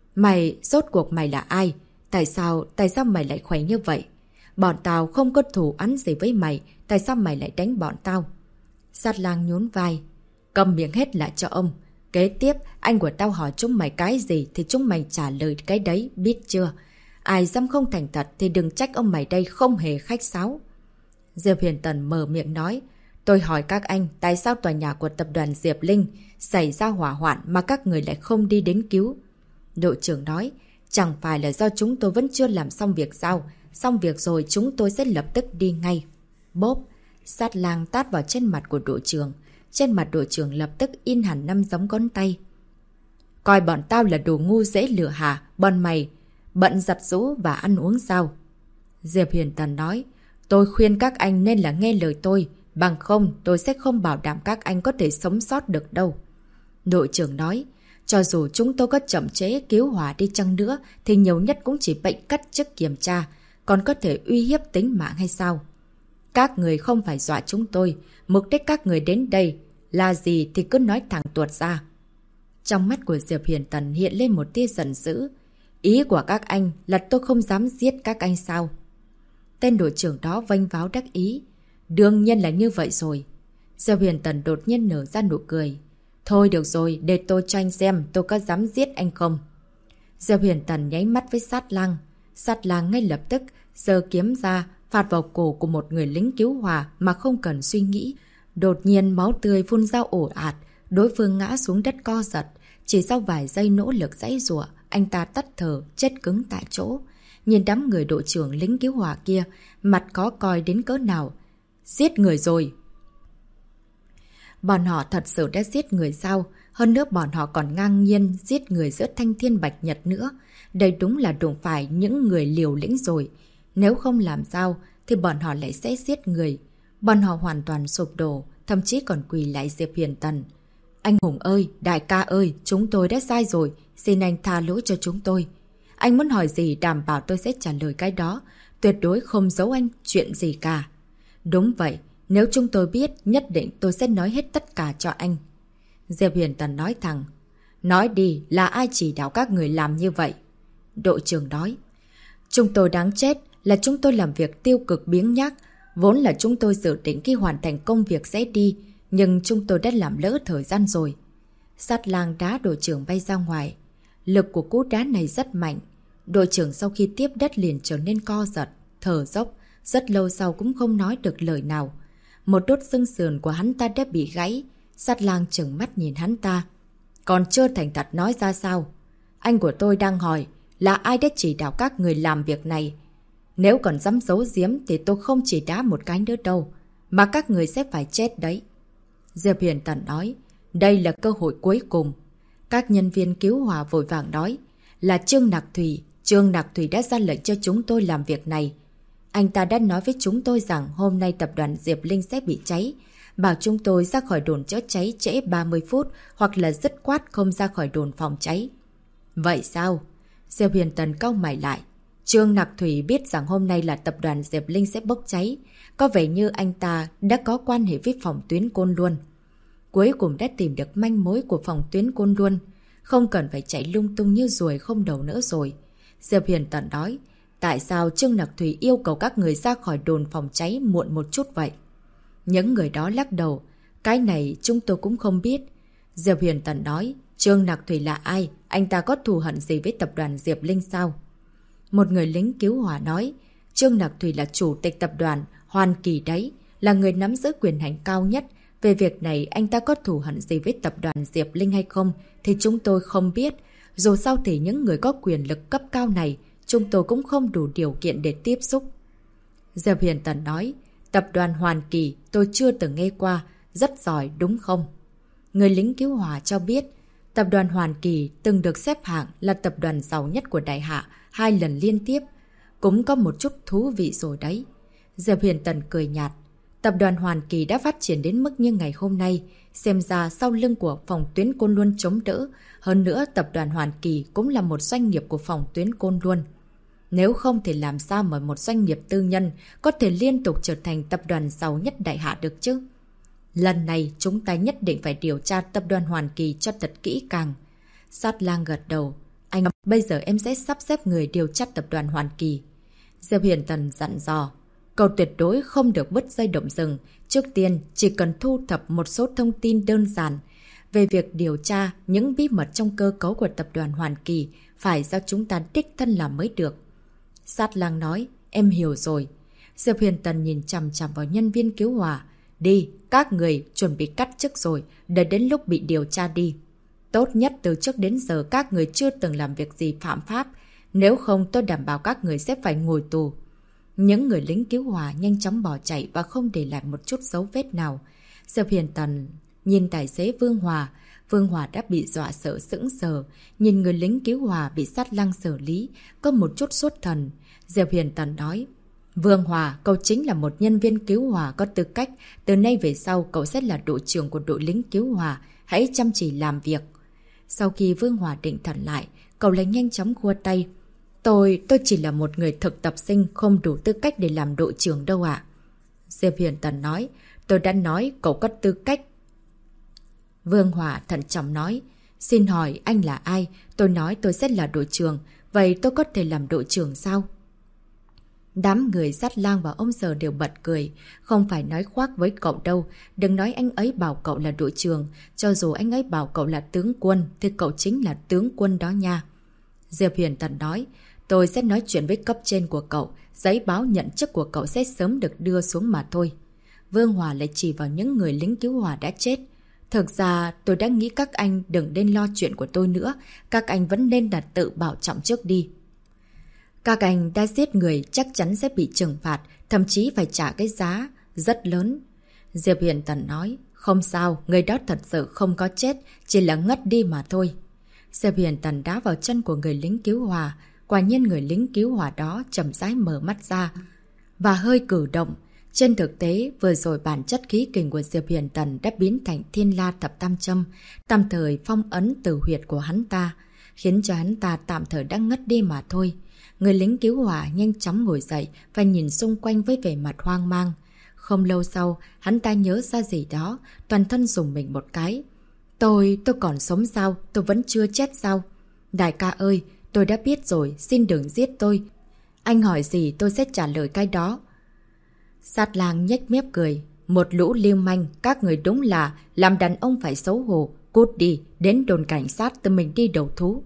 Speaker 1: Rốt cuộc mày là ai? Tại sao mày lại khỏe như vậy? Bọn tao không có thù oán gì với mày, tại sao mày lại đánh bọn tao? Sát Lang nhún vai. Cầm miệng hết lại cho ông. Kế tiếp, anh của tao hỏi chúng mày cái gì thì chúng mày trả lời cái đấy, biết chưa? Ai dám không thành thật thì đừng trách ông mày đây không hề khách sáo. Diệp Huyền Tần mở miệng nói. Tôi hỏi các anh, tại sao tòa nhà của tập đoàn Diệp Linh xảy ra hỏa hoạn mà các người lại không đi đến cứu? Đội trưởng nói, chẳng phải là do chúng tôi vẫn chưa làm xong việc sao? Xong việc rồi chúng tôi sẽ lập tức đi ngay. Bốp, Sát Lang tát vào trên mặt của đội trưởng. Trên mặt đội trưởng lập tức in hẳn 5 giấm ngón tay. Coi bọn tao là đồ ngu dễ lừa hả? Bọn mày bận giặt giũ và ăn uống sao? Diệp Huyền Tần nói, tôi khuyên các anh nên là nghe lời tôi. Bằng không tôi sẽ không bảo đảm các anh có thể sống sót được đâu. Đội trưởng nói, cho dù chúng tôi có chậm trễ cứu hỏa đi chăng nữa thì nhiều nhất cũng chỉ bệnh cắt chức kiểm tra, còn có thể uy hiếp tính mạng hay sao? Các người không phải dọa chúng tôi, mục đích các người đến đây là gì thì cứ nói thẳng tuột ra. Trong mắt của Diệp Huyền Tần hiện lên một tia giận dữ. Ý của các anh là tôi không dám giết các anh sao? Tên đội trưởng đó vênh váo đắc ý. Đương nhiên là như vậy rồi. Diệp Huyền Tần đột nhiên nở ra nụ cười. Thôi được rồi, để tôi cho anh xem tôi có dám giết anh không. Diệp Huyền Tần nháy mắt với Sát Lang. Sát Lang ngay lập tức giơ kiếm ra, phạt vào cổ của một người lính cứu hỏa mà không cần suy nghĩ. Đột nhiên máu tươi phun ra ồ ạt, đối phương ngã xuống đất co giật. Chỉ sau vài giây nỗ lực giãy giụa, anh ta tắt thở, chết cứng tại chỗ. Nhìn đám người đội trưởng lính cứu hỏa kia, mặt khó coi đến cỡ nào. Giết người rồi! Bọn họ thật sự đã giết người sao? Hơn nữa bọn họ còn ngang nhiên giết người giữa thanh thiên bạch nhật nữa. Đây đúng là đụng phải những người liều lĩnh rồi. Nếu không làm sao thì bọn họ lại sẽ giết người. Bọn họ hoàn toàn sụp đổ, thậm chí còn quỳ lại Diệp Huyền Tần. Anh Hùng ơi, đại ca ơi, chúng tôi đã sai rồi, xin anh tha lỗi cho chúng tôi. Anh muốn hỏi gì đảm bảo tôi sẽ trả lời cái đó, tuyệt đối không giấu anh chuyện gì cả. Đúng vậy, nếu chúng tôi biết, nhất định tôi sẽ nói hết tất cả cho anh. Diệp Huyền Tần nói thẳng. Nói đi, là ai chỉ đạo các người làm như vậy? Đội trưởng nói. Chúng tôi đáng chết là chúng tôi làm việc tiêu cực biếng nhác. Vốn là chúng tôi dự định khi hoàn thành công việc sẽ đi, nhưng chúng tôi đã làm lỡ thời gian rồi. Sát Lang đá đội trưởng bay ra ngoài. Lực của cú đá này rất mạnh. Đội trưởng sau khi tiếp đất liền trở nên co giật, thở dốc, rất lâu sau cũng không nói được lời nào. Một đốt xương sườn của hắn ta đã bị gãy. Sát Lang trừng mắt nhìn hắn ta. Còn chưa thành thật nói ra sao? Anh của tôi đang hỏi là ai đã chỉ đạo các người làm việc này. Nếu còn dám giấu giếm thì tôi không chỉ đá một cái nữa đâu, mà các người sẽ phải chết đấy. Diệp Huyền Tần nói, đây là cơ hội cuối cùng. Các nhân viên cứu hỏa vội vàng nói, là Trương Nặc Thủy. Trương Nặc Thủy đã ra lệnh cho chúng tôi làm việc này. Anh ta đã nói với chúng tôi rằng hôm nay tập đoàn Diệp Linh sẽ bị cháy, bảo chúng tôi ra khỏi đồn chữa cháy trễ 30 phút hoặc là dứt khoát không ra khỏi đồn phòng cháy. Vậy sao? Diệp Huyền Tần cau mày lại. Trương Nặc Thủy biết rằng hôm nay là tập đoàn Diệp Linh sẽ bốc cháy. Có vẻ như anh ta đã có quan hệ với phòng tuyến Côn Luân. Cuối cùng đã tìm được manh mối của phòng tuyến Côn Luân. Không cần phải chạy lung tung như ruồi không đầu nữa rồi. Diệp Huyền Tần nói, tại sao Trương Nặc Thủy yêu cầu các người ra khỏi đồn phòng cháy muộn một chút vậy? Những người đó lắc đầu, cái này chúng tôi cũng không biết. Diệp Huyền Tần nói, Trương Nặc Thủy là ai? Anh ta có thù hận gì với tập đoàn Diệp Linh sao? Một người lính cứu hỏa nói, Trương Nặc Thủy là chủ tịch tập đoàn Hoàn Kỳ đấy, là người nắm giữ quyền hành cao nhất. Về việc này anh ta có thù hận gì với tập đoàn Diệp Linh hay không thì chúng tôi không biết. Dù sao thì những người có quyền lực cấp cao này, chúng tôi cũng không đủ điều kiện để tiếp xúc. Diệp Hiền Tần nói, tập đoàn Hoàn Kỳ tôi chưa từng nghe qua, rất giỏi đúng không? Người lính cứu hỏa cho biết, tập đoàn Hoàn Kỳ từng được xếp hạng là tập đoàn giàu nhất của Đại Hạ 2 lần liên tiếp. Cũng có một chút thú vị rồi đấy. Diệp Hiền Tần cười nhạt. Tập đoàn Hoàn Kỳ đã phát triển đến mức như ngày hôm nay, xem ra sau lưng của phòng tuyến Côn Luân chống đỡ. Hơn nữa, tập đoàn Hoàn Kỳ cũng là một doanh nghiệp của phòng tuyến Côn Luân. Nếu không thì làm sao mà một doanh nghiệp tư nhân có thể liên tục trở thành tập đoàn giàu nhất Đại Hạ được chứ? Lần này chúng ta nhất định phải điều tra tập đoàn Hoàn Kỳ cho thật kỹ càng. Sát Lang gật đầu. Anh, bây giờ em sẽ sắp xếp người điều tra tập đoàn Hoàn Kỳ. Diệp Hiền Tần dặn dò. Cậu tuyệt đối không được bứt dây động rừng. Trước tiên, chỉ cần thu thập một số thông tin đơn giản về việc điều tra những bí mật trong cơ cấu của tập đoàn Hoàn Kỳ, phải do chúng ta đích thân làm mới được. Sát Lang nói, em hiểu rồi. Diệp Hiền Tần nhìn chằm chằm vào nhân viên cứu hỏa. Đi, các người chuẩn bị cắt chức rồi, để đến lúc bị điều tra đi. Tốt nhất từ trước đến giờ các người chưa từng làm việc gì phạm pháp, nếu không tôi đảm bảo các người sẽ phải ngồi tù. Những người lính cứu hỏa nhanh chóng bỏ chạy và không để lại một chút dấu vết nào. Diệp Hiền Tần nhìn tài xế Vương Hòa. Vương Hòa đã bị dọa sợ sững sờ. Nhìn người lính cứu hỏa bị Sát Lang xử lý, có một chút sốt thần. Diệp Hiền Tần nói, Vương Hòa, cậu chính là một nhân viên cứu hỏa có tư cách. Từ nay về sau, cậu sẽ là đội trưởng của đội lính cứu hỏa. Hãy chăm chỉ làm việc. Sau khi Vương Hòa định thần lại, cậu lại nhanh chóng khua tay. Tôi chỉ là một người thực tập sinh, không đủ tư cách để làm đội trưởng đâu ạ. Diệp Hiền Tần nói, tôi đã nói cậu có tư cách. Vương Hòa thận trọng nói, xin hỏi anh là ai? Tôi nói tôi sẽ là đội trưởng, vậy tôi có thể làm đội trưởng sao? Đám người Sát Lang và ông Sở đều bật cười. Không phải nói khoác với cậu đâu. Đừng nói anh ấy bảo cậu là đội trưởng. Cho dù anh ấy bảo cậu là tướng quân, thì cậu chính là tướng quân đó nha. Diệp Hiền Tần nói, tôi sẽ nói chuyện với cấp trên của cậu. Giấy báo nhận chức của cậu sẽ sớm được đưa xuống mà thôi. Vương Hòa lại chỉ vào những người lính cứu hỏa đã chết. Thực ra tôi đã nghĩ các anh đừng nên lo chuyện của tôi nữa. Các anh vẫn nên là tự bảo trọng trước đi. Các anh đã giết người chắc chắn sẽ bị trừng phạt, thậm chí phải trả cái giá rất lớn. Diệp Hiền Tần nói, không sao, người đó thật sự không có chết, chỉ là ngất đi mà thôi. Diệp Hiền Tần đá vào chân của người lính cứu hỏa. Quả nhiên người lính cứu hỏa đó chậm rãi mở mắt ra và hơi cử động. Trên thực tế, vừa rồi bản chất khí kình của Diệp Hiền Tần đã biến thành Thiên La Thập Tam Châm, tạm thời phong ấn từ huyệt của hắn ta, khiến cho hắn ta tạm thời đang ngất đi mà thôi. Người lính cứu hỏa nhanh chóng ngồi dậy và nhìn xung quanh với vẻ mặt hoang mang. Không lâu sau, hắn ta nhớ ra gì đó, toàn thân rùng mình một cái. Tôi còn sống sao? Tôi vẫn chưa chết sao? Đại ca ơi, tôi đã biết rồi, xin đừng giết tôi. Anh hỏi gì tôi sẽ trả lời cái đó. Sát Lang nhếch mép cười. Một lũ lưu manh, các người đúng là làm đàn ông phải xấu hổ. Cút đi, đến đồn cảnh sát tự mình đi đầu thú.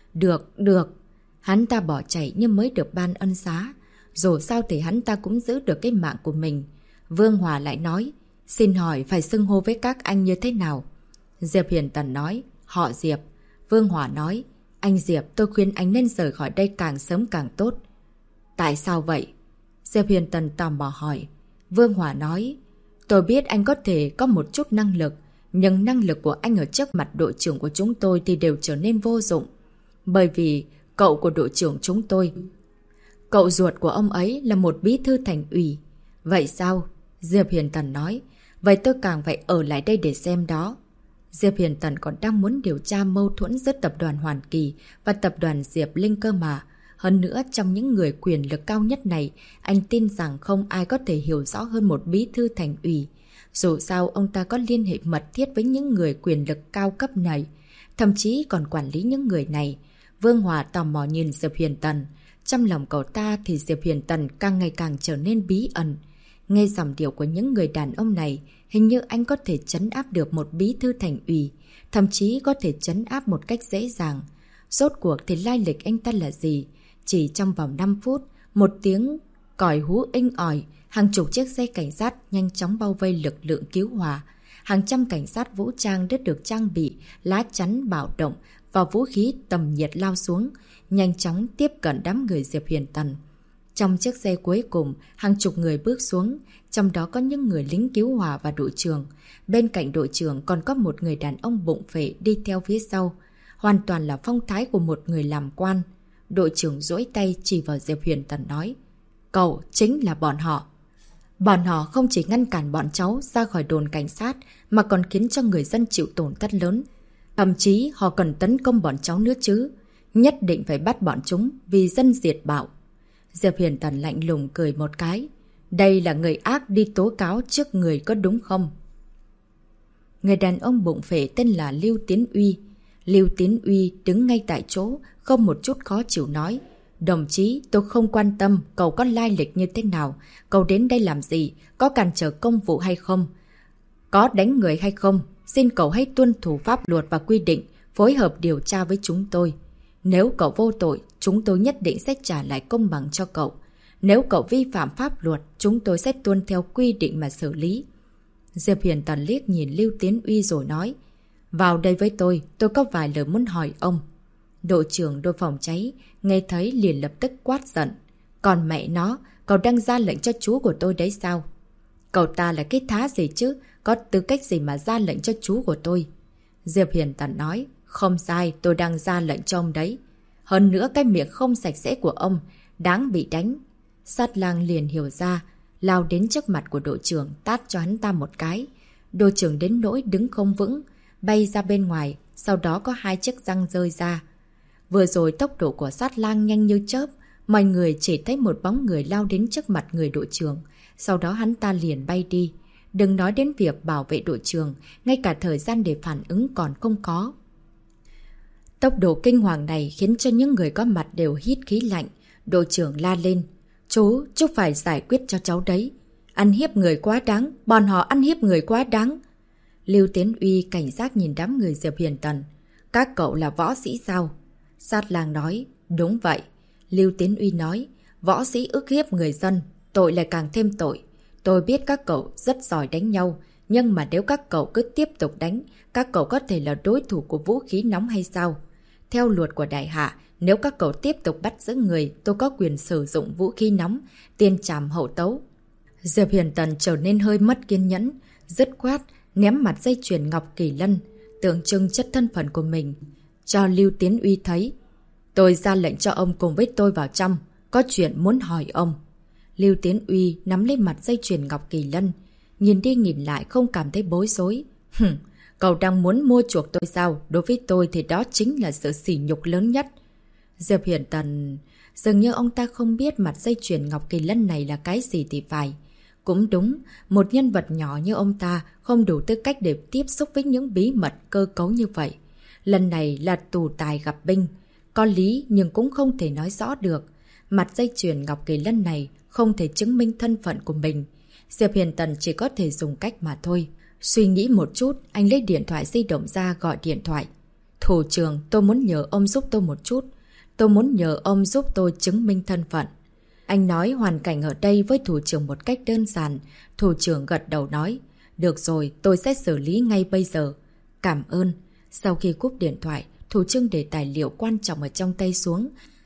Speaker 1: Được. Hắn ta bỏ chạy nhưng mới được ban ân xá. Dù sao thì hắn ta cũng giữ được cái mạng của mình. Vương Hòa lại nói, xin hỏi phải xưng hô với các anh như thế nào? Diệp Hiền Tần nói, họ Diệp. Vương Hòa nói, anh Diệp, tôi khuyên anh nên rời khỏi đây càng sớm càng tốt. Tại sao vậy? Diệp Hiền Tần tò mò hỏi. Vương Hòa nói, tôi biết anh có thể có một chút năng lực, nhưng năng lực của anh ở trước mặt đội trưởng của chúng tôi thì đều trở nên vô dụng. Bởi vì cậu của đội trưởng chúng tôi, cậu ruột của ông ấy là một bí thư thành ủy. Vậy sao? Diệp Hiền Tần nói, vậy tôi càng phải ở lại đây để xem đó. Diệp Hiền Tần còn đang muốn điều tra mâu thuẫn giữa tập đoàn Hoàn Kỳ và tập đoàn Diệp Linh cơ mà. Hơn nữa, trong những người quyền lực cao nhất này, anh tin rằng không ai có thể hiểu rõ hơn một bí thư thành ủy. Dù sao, ông ta có liên hệ mật thiết với những người quyền lực cao cấp này, thậm chí còn quản lý những người này. Vương Hòa tò mò nhìn Diệp Hiền Tần. Trong lòng cậu ta thì Diệp Hiền Tần càng ngày càng trở nên bí ẩn. Nghe dòng điệu của những người đàn ông này, hình như anh có thể trấn áp được một bí thư thành ủy, thậm chí có thể trấn áp một cách dễ dàng. Rốt cuộc thì lai lịch anh ta là gì? Chỉ trong vòng 5 phút, một tiếng còi hú inh ỏi, hàng chục chiếc xe cảnh sát nhanh chóng bao vây lực lượng cứu hỏa. Hàng trăm cảnh sát vũ trang đã được trang bị, lá chắn bạo động và vũ khí tầm nhiệt lao xuống, nhanh chóng tiếp cận đám người Diệp Huyền Tần. Trong chiếc xe cuối cùng, hàng chục người bước xuống, trong đó có những người lính cứu hỏa và đội trưởng. Bên cạnh đội trưởng còn có một người đàn ông bụng phệ đi theo phía sau, hoàn toàn là phong thái của một người làm quan. Đội trưởng duỗi tay chỉ vào Diệp Huyền Tần nói, cậu chính là bọn họ. Bọn họ không chỉ ngăn cản bọn cháu ra khỏi đồn cảnh sát mà còn khiến cho người dân chịu tổn thất lớn. Thậm chí họ cần tấn công bọn cháu nữa chứ. Nhất định phải bắt bọn chúng vì dân diệt bạo. Diệp Huyền Tần lạnh lùng cười một cái. Đây là người ác đi tố cáo trước người có đúng không? Người đàn ông bụng phệ tên là Lưu Tiến Uy. Lưu Tiến Uy đứng ngay tại chỗ, không một chút khó chịu nói. Đồng chí, tôi không quan tâm cậu có lai lịch như thế nào, cậu đến đây làm gì, có cản trở công vụ hay không, có đánh người hay không, xin cậu hãy tuân thủ pháp luật và quy định, phối hợp điều tra với chúng tôi. Nếu cậu vô tội, chúng tôi nhất định sẽ trả lại công bằng cho cậu. Nếu cậu vi phạm pháp luật, chúng tôi sẽ tuân theo quy định mà xử lý. Diệp Huyền Tần liếc nhìn Lưu Tiến Uy rồi nói, vào đây với tôi có vài lời muốn hỏi ông. Đội trưởng đội phòng cháy nghe thấy liền lập tức quát giận. Còn mẹ nó, cậu đang ra lệnh cho chú của tôi đấy sao? Cậu ta là cái thá gì chứ? Có tư cách gì mà ra lệnh cho chú của tôi? Diệp Hiền Tần nói, không sai, tôi đang ra lệnh cho ông đấy. Hơn nữa cái miệng không sạch sẽ của ông, đáng bị đánh. Sát lang liền hiểu ra, lao đến trước mặt của đội trưởng tát cho hắn ta một cái. Đội trưởng đến nỗi đứng không vững, bay ra bên ngoài, sau đó có 2 chiếc răng rơi ra. Vừa rồi tốc độ của sát lang nhanh như chớp, mọi người chỉ thấy một bóng người lao đến trước mặt người đội trưởng, sau đó hắn ta liền bay đi. Đừng nói đến việc bảo vệ đội trưởng, ngay cả thời gian để phản ứng còn không có. Tốc độ kinh hoàng này khiến cho những người có mặt đều hít khí lạnh. Đội trưởng la lên, chú phải giải quyết cho cháu đấy. Ăn hiếp người quá đáng, bọn họ ăn hiếp người quá đáng. Lưu Tiến Uy cảnh giác nhìn đám người Diệp Hiền Tần. Các cậu là võ sĩ sao? Sát lang nói, đúng vậy. Lưu Tiến Uy nói, võ sĩ ức hiếp người dân, tội lại càng thêm tội. Tôi biết các cậu rất giỏi đánh nhau, nhưng mà nếu các cậu cứ tiếp tục đánh, các cậu có thể là đối thủ của vũ khí nóng hay sao? Theo luật của đại hạ, nếu các cậu tiếp tục bắt giữ người, tôi có quyền sử dụng vũ khí nóng, tiền trảm hậu tấu. Diệp Hiền Tần trở nên hơi mất kiên nhẫn, dứt khoát, ném mặt dây chuyền ngọc kỳ lân, tượng trưng chất thân phận của mình, cho Lưu Tiến Uy thấy. Tôi ra lệnh cho ông cùng với tôi vào trong, có chuyện muốn hỏi ông. Lưu Tiến Uy nắm lấy mặt dây chuyền ngọc kỳ lân, nhìn đi nhìn lại không cảm thấy bối rối. Cậu đang muốn mua chuộc tôi sao? Đối với tôi thì đó chính là sự sỉ nhục lớn nhất. Diệp Hiền Tần... Dường như ông ta không biết mặt dây chuyền ngọc kỳ lân này là cái gì thì phải. Cũng đúng, một nhân vật nhỏ như ông ta không đủ tư cách để tiếp xúc với những bí mật cơ cấu như vậy. Lần này là tù tài gặp binh. Có lý nhưng cũng không thể nói rõ được. Mặt dây chuyền ngọc kỳ lân này không thể chứng minh thân phận của mình. Diệp Hiền Tần chỉ có thể dùng cách mà thôi. Suy nghĩ một chút, anh lấy điện thoại di động ra gọi điện thoại. Thủ trưởng, tôi muốn nhờ ông giúp tôi một chút. Tôi muốn nhờ ông giúp tôi chứng minh thân phận. Anh nói hoàn cảnh ở đây với thủ trưởng một cách đơn giản. Thủ trưởng gật đầu nói, được rồi, tôi sẽ xử lý ngay bây giờ. Cảm ơn. Sau khi cúp điện thoại, thủ trưởng để tài liệu quan trọng ở trong tay xuống,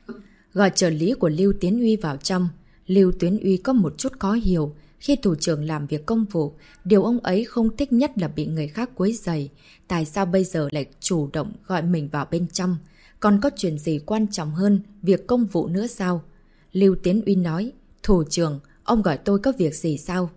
Speaker 1: gọi trợ lý của Lưu Tiến Uy vào trong. Lưu Tiến Uy có một chút khó hiểu. Khi thủ trưởng làm việc công vụ, điều ông ấy không thích nhất là bị người khác quấy rầy. Tại sao bây giờ lại chủ động gọi mình vào bên trong? Còn có chuyện gì quan trọng hơn việc công vụ nữa sao? Lưu Tiến Uy nói, thủ trưởng, ông gọi tôi có việc gì sao?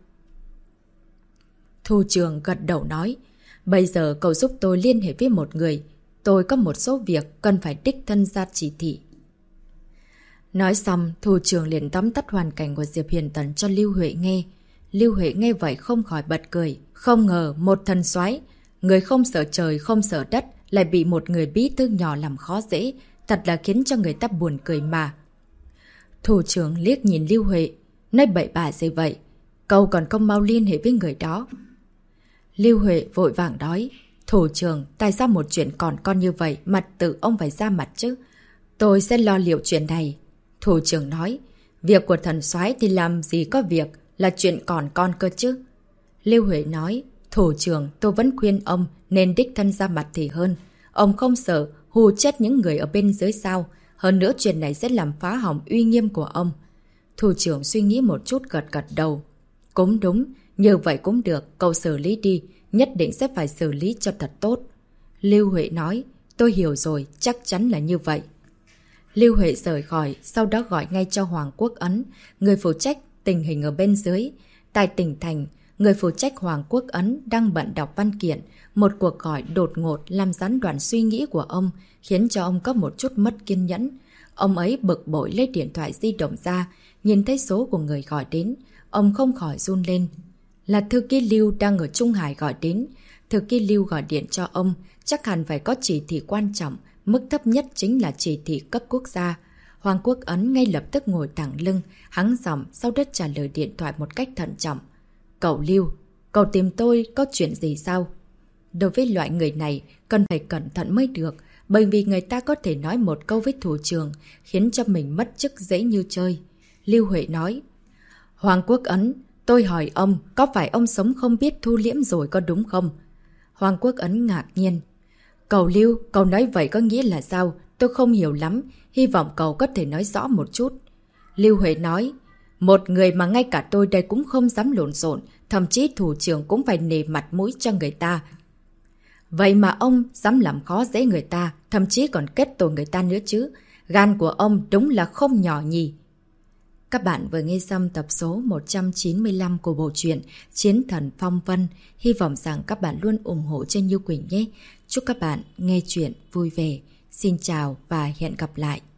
Speaker 1: Thủ trưởng gật đầu nói, bây giờ cậu giúp tôi liên hệ với một người. Tôi có một số việc cần phải đích thân ra chỉ thị. Nói xong, thủ trưởng liền tóm tắt hoàn cảnh của Diệp Hiền Tần cho Lưu Huệ nghe. Lưu Huệ nghe vậy không khỏi bật cười. Không ngờ một thần soái, người không sợ trời không sợ đất, lại bị một người bí thư nhỏ làm khó dễ. Thật là khiến cho người ta buồn cười mà. Thủ trưởng liếc nhìn Lưu Huệ, nói bậy bạ gì vậy? Cậu còn không mau liên hệ với người đó. Lưu Huệ vội vàng nói, thủ trưởng, tại sao một chuyện còn con như vậy mà tự ông phải ra mặt chứ? Tôi sẽ lo liệu chuyện này. Thủ trưởng nói, Việc của thần soái thì làm gì có việc, là chuyện còn con cơ chứ. Lưu Huệ nói, thủ trưởng tôi vẫn khuyên ông nên đích thân ra mặt thì hơn. Ông không sợ hù chết những người ở bên dưới sao. Hơn nữa chuyện này sẽ làm phá hỏng uy nghiêm của ông. Thủ trưởng suy nghĩ một chút gật gật đầu. Cũng đúng, như vậy cũng được, cậu xử lý đi, nhất định sẽ phải xử lý cho thật tốt. Lưu Huệ nói, tôi hiểu rồi, chắc chắn là như vậy. Lưu Huệ rời khỏi, sau đó gọi ngay cho Hoàng Quốc Ấn, người phụ trách tình hình ở bên dưới. Tại tỉnh thành, người phụ trách Hoàng Quốc Ấn đang bận đọc văn kiện. Một cuộc gọi đột ngột làm gián đoạn suy nghĩ của ông, khiến cho ông có một chút mất kiên nhẫn. Ông ấy bực bội lấy điện thoại di động ra, nhìn thấy số của người gọi đến. Ông không khỏi run lên. Là thư ký Lưu đang ở Trung Hải gọi đến. Thư ký Lưu gọi điện cho ông, chắc hẳn phải có chỉ thị quan trọng, mức thấp nhất chính là chỉ thị cấp quốc gia. Hoàng Quốc Ấn ngay lập tức ngồi thẳng lưng, hắng giọng sau đó trả lời điện thoại một cách thận trọng. Cậu Lưu, cậu tìm tôi có chuyện gì sao? Đối với loại người này, cần phải cẩn thận mới được, bởi vì người ta có thể nói một câu với thủ trưởng, khiến cho mình mất chức dễ như chơi. Lưu Huệ nói, Hoàng Quốc Ấn, tôi hỏi ông, có phải ông sống không biết thu liễm rồi có đúng không? Hoàng Quốc Ấn ngạc nhiên. Cậu Lưu, cậu nói vậy có nghĩa là sao? Tôi không hiểu lắm, hy vọng cậu có thể nói rõ một chút. Lưu Huệ nói, một người mà ngay cả tôi đây cũng không dám lộn xộn, thậm chí thủ trưởng cũng phải nể mặt mũi cho người ta. Vậy mà ông dám làm khó dễ người ta, thậm chí còn kết tội người ta nữa chứ. Gan của ông đúng là không nhỏ nhỉ. Các bạn vừa nghe xong tập số 195 của bộ truyện Chiến Thần Phong Vân. Hy vọng rằng các bạn luôn ủng hộ cho Như Quỳnh nhé. Chúc các bạn nghe chuyện vui vẻ. Xin chào và hẹn gặp lại.